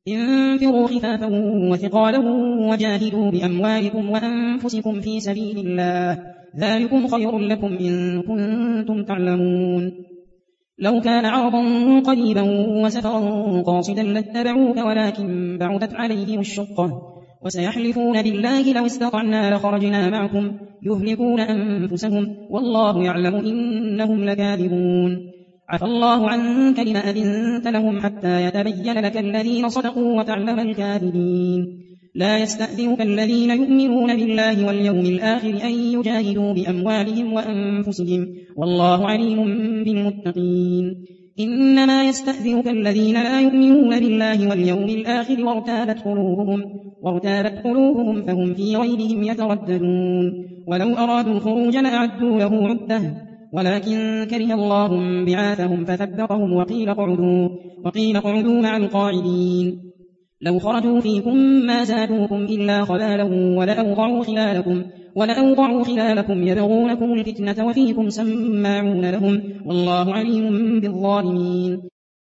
انفروا خفافا وثقالا وجاهدوا بأموالكم وأنفسكم في سبيل الله، ذلكم خير لكم إن كنتم تعلمون. لو كان عرضا قريبا وسفرا قاصدا لاتبعوك ولكن بعدت عليهم الشقة، وسيحلفون بالله لو استطعنا لخرجنا معكم يهلكون أنفسهم والله يعلم إنهم لكاذبون. عفى الله عنك لما أذنت لهم حتى يتبين لك الذين صدقوا وتعلم الكاذبين. لا يستأذنك الذين يؤمنون بالله واليوم الآخر أن يجاهدوا بأموالهم وأنفسهم والله عليم بالمتقين. إنما يستأذنك الذين لا يؤمنون بالله واليوم الآخر وارتابت قلوبهم فهم في ريبهم يترددون. ولو أرادوا الخروج لأعدوا له عدة ولكن كره الله بعاثهم فثبطهم وقيل اقعدوا مع القاعدين. لو خرجوا فيكم ما زادوكم إلا خبالا ولأوضعوا خلالكم يبغونكم الفتنة وفيكم سماعون لهم والله عليم بالظالمين.